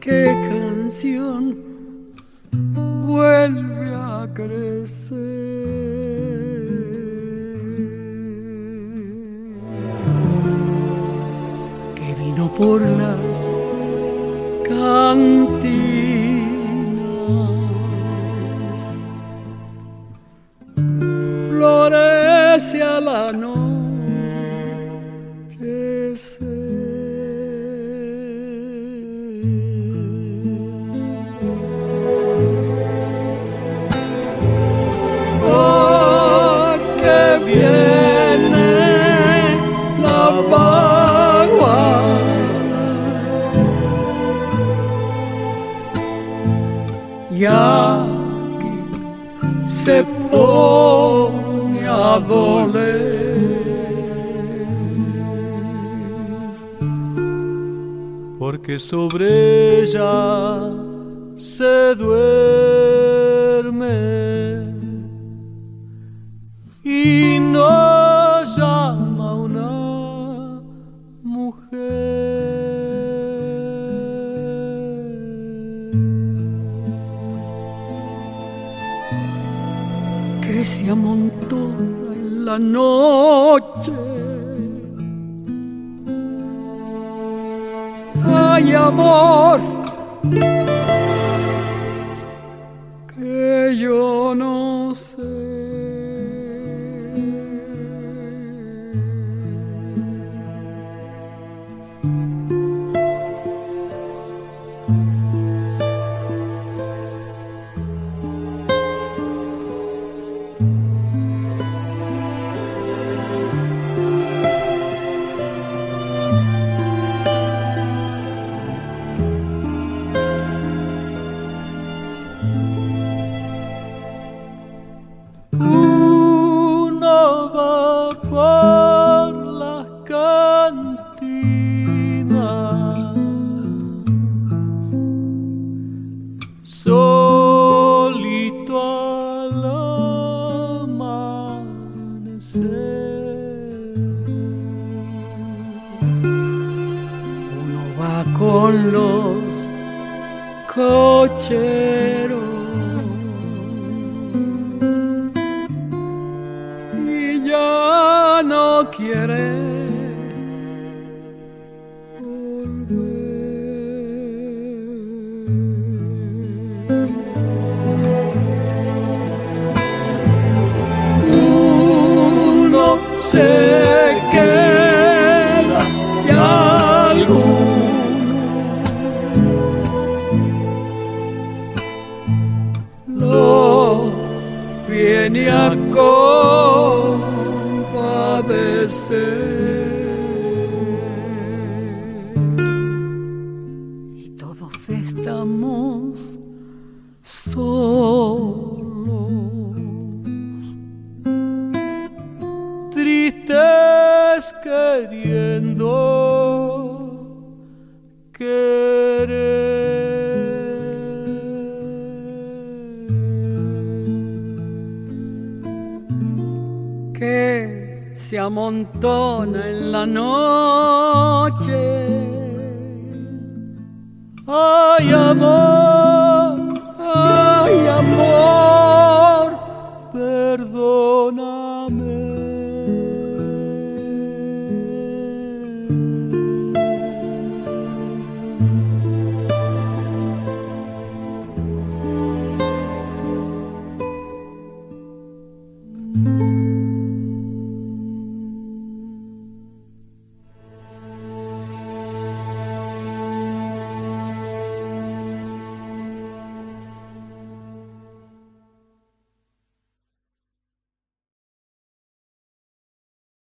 qué canción vuelve a crecer. Que vino por las cantinas, florece al anochecer. Porque viene la baguala, ya que se pone a doler, porque sobre ella se duerme y no llama una mujer. que se amontona en la noche. Ay, amor, que yo no sé. Uno va por las cantinas, solito al amanecer. Uno va con los cocheros y ya no quiere volver. Uno se queda y alguno lo viene a compadecer. Y todos estamos solos, Tristes queriendo que se amontona en la noche. Ay, amor.